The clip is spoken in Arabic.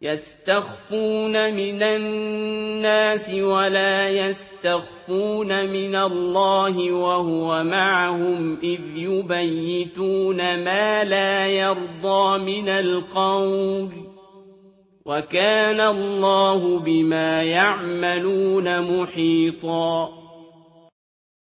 يستخفون من الناس ولا يستخفون من الله وهو معهم إذ يبيتون ما لا يرضى من القول وكان الله بما يعملون محيطا